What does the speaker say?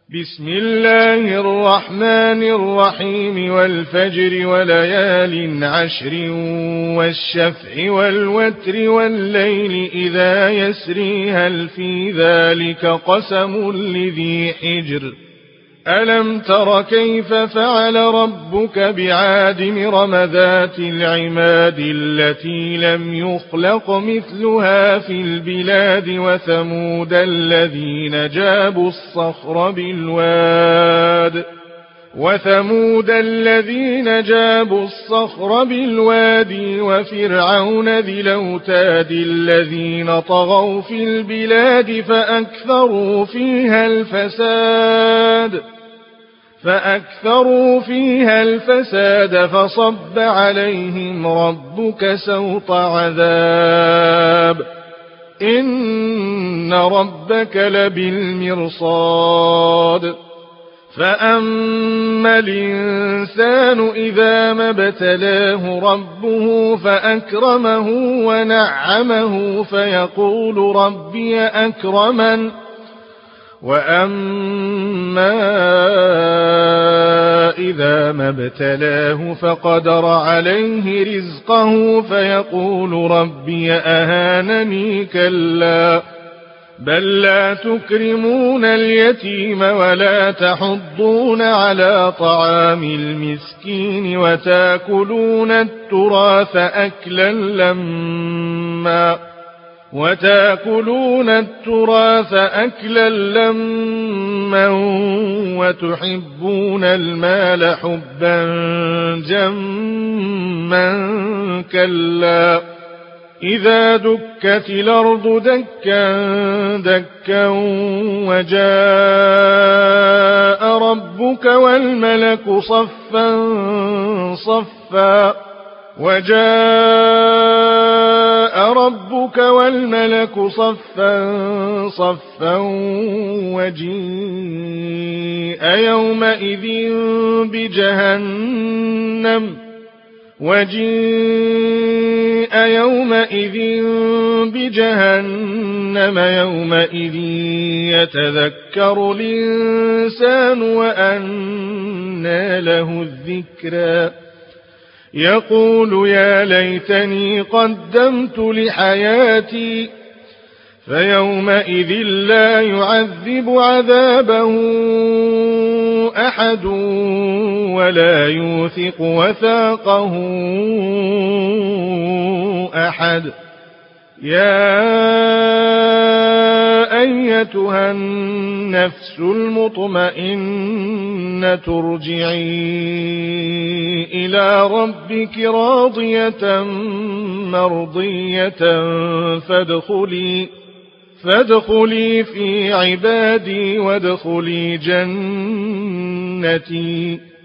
بسم الله الرحمن الرحيم والفجر وليال عشر والشفع والوتر والليل إذا يسري هل في ذلك قسم لذي حجر ألم تر كيف فعل ربك بعاد إرم ذات العماد التي لم يخلق مثلها في البلاد وثمود الذين جابوا الصخر بالواد وفرعون ذي الأوتاد الذين طغوا في البلاد فأكثروا فيها الفساد فصب عليهم ربك سوط عذاب إن ربك لبالمرصاد فأما الإنسان إذا ما ابتلاه ربه فأكرمه ونعمه فيقول ربي أكرمن وأما إذا ما ابتلاه فقدر عليه رزقه فيقول ربي أهانني كلا بل لا تكرمون اليتيم ولا تحضون على طعام المسكين وتأكلون التراث أكلا لما وتحبون المال حبا جما كلا إذا دكت الأرض دكا دكا وجاء ربك والملك صفا صفا وجيء يومئذ بجهنم يومئذ يتذكر الإنسان وأنى له الذكرى يقول يا ليتني قدمت لحياتي فيومئذ لا يعذب عذابه أحد ولا يوثق وثاقه أحد يا أيتها النفس المطمئنة ارجعي إلى ربك راضية مرضية فادخلي في عبادي وادخلي جنتي